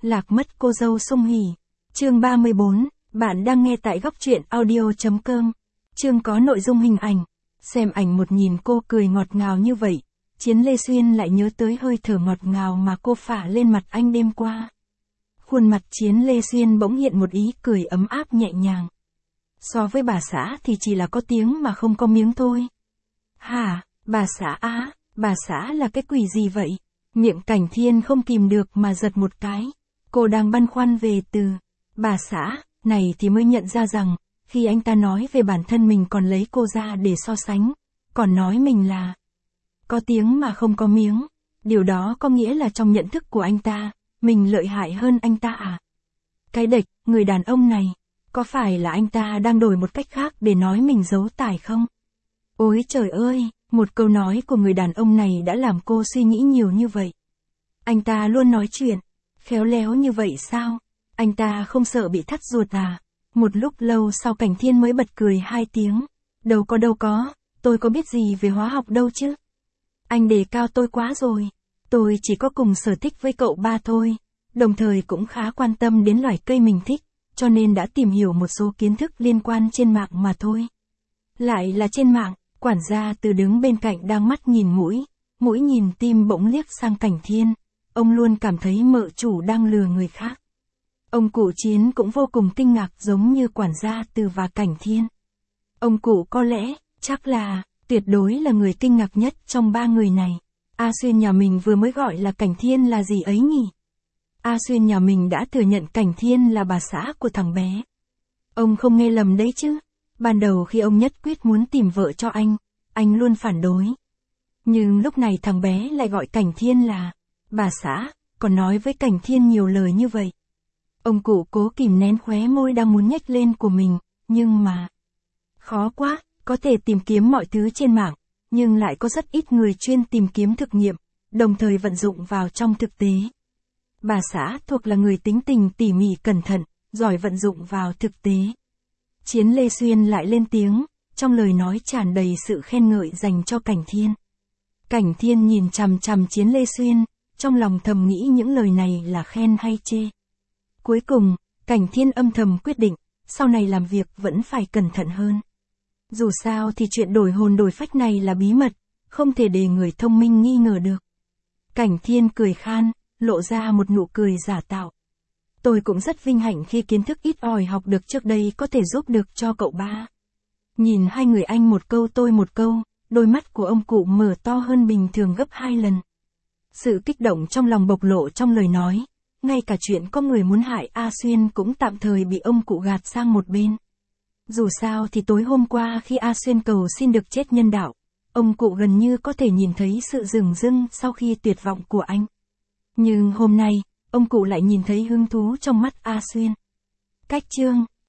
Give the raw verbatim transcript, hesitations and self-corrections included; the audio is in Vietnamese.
Lạc mất cô dâu Sung Hỉ. Chương ba mươi bốn, bạn đang nghe tại góc truyện audio chấm com. Chương có nội dung hình ảnh. Xem ảnh một nhìn cô cười ngọt ngào như vậy, Chiến Lê Xuyên lại nhớ tới hơi thở ngọt ngào mà cô phả lên mặt anh đêm qua. Khuôn mặt Chiến Lê Xuyên bỗng hiện một ý cười ấm áp nhẹ nhàng. So với bà xã thì chỉ là có tiếng mà không có miếng thôi. Hả, bà xã á, bà xã là cái quỷ gì vậy? Miệng Cảnh Thiên không kìm được mà giật một cái. Cô đang băn khoăn về từ bà xã này thì mới nhận ra rằng, khi anh ta nói về bản thân mình còn lấy cô ra để so sánh, còn nói mình là có tiếng mà không có miếng. Điều đó có nghĩa là trong nhận thức của anh ta, mình lợi hại hơn anh ta à? Cái đệch, người đàn ông này, có phải là anh ta đang đổi một cách khác để nói mình giấu tài không? Ôi trời ơi, một câu nói của người đàn ông này đã làm cô suy nghĩ nhiều như vậy. Anh ta luôn nói chuyện khéo léo như vậy sao? Anh ta không sợ bị thắt ruột à? Một lúc lâu sau Cảnh Thiên mới bật cười hai tiếng. Đâu có đâu có, tôi có biết gì về hóa học đâu chứ. Anh đề cao tôi quá rồi. Tôi chỉ có cùng sở thích với cậu ba thôi. Đồng thời cũng khá quan tâm đến loài cây mình thích, cho nên đã tìm hiểu một số kiến thức liên quan trên mạng mà thôi. Lại là trên mạng, quản gia Từ đứng bên cạnh đang mắt nhìn mũi, mũi nhìn tim bỗng liếc sang Cảnh Thiên. Ông luôn cảm thấy mợ chủ đang lừa người khác. Ông cụ Chiến cũng vô cùng kinh ngạc giống như quản gia Từ và Cảnh Thiên. Ông cụ có lẽ, chắc là, tuyệt đối là người kinh ngạc nhất trong ba người này. A Xuyên nhà mình vừa mới gọi là Cảnh Thiên là gì ấy nhỉ? A Xuyên nhà mình đã thừa nhận Cảnh Thiên là bà xã của thằng bé. Ông không nghe lầm đấy chứ. Ban đầu khi ông nhất quyết muốn tìm vợ cho anh, anh luôn phản đối. Nhưng lúc này thằng bé lại gọi Cảnh Thiên là bà xã, còn nói với Cảnh Thiên nhiều lời như vậy. Ông cụ cố kìm nén khóe môi đang muốn nhếch lên của mình, nhưng mà khó quá, có thể tìm kiếm mọi thứ trên mạng, nhưng lại có rất ít người chuyên tìm kiếm thực nghiệm, đồng thời vận dụng vào trong thực tế. Bà xã thuộc là người tính tình tỉ mỉ cẩn thận, giỏi vận dụng vào thực tế. Chiến Lê Xuyên lại lên tiếng, trong lời nói tràn đầy sự khen ngợi dành cho Cảnh Thiên. Cảnh Thiên nhìn chằm chằm Chiến Lê Xuyên, trong lòng thầm nghĩ những lời này là khen hay chê. Cuối cùng, Cảnh Thiên âm thầm quyết định, sau này làm việc vẫn phải cẩn thận hơn. Dù sao thì chuyện đổi hồn đổi phách này là bí mật, không thể để người thông minh nghi ngờ được. Cảnh Thiên cười khan, lộ ra một nụ cười giả tạo. Tôi cũng rất vinh hạnh khi kiến thức ít ỏi học được trước đây có thể giúp được cho cậu ba. Nhìn hai người anh một câu tôi một câu, đôi mắt của ông cụ mở to hơn bình thường gấp hai lần. Sự kích động trong lòng bộc lộ trong lời nói, ngay cả chuyện có người muốn hại A Xuyên cũng tạm thời bị ông cụ gạt sang một bên. Dù sao thì tối hôm qua khi A Xuyên cầu xin được chết nhân đạo, ông cụ gần như có thể nhìn thấy sự dửng dưng sau khi tuyệt vọng của anh. Nhưng hôm nay, ông cụ lại nhìn thấy hứng thú trong mắt A Xuyên. Cách chương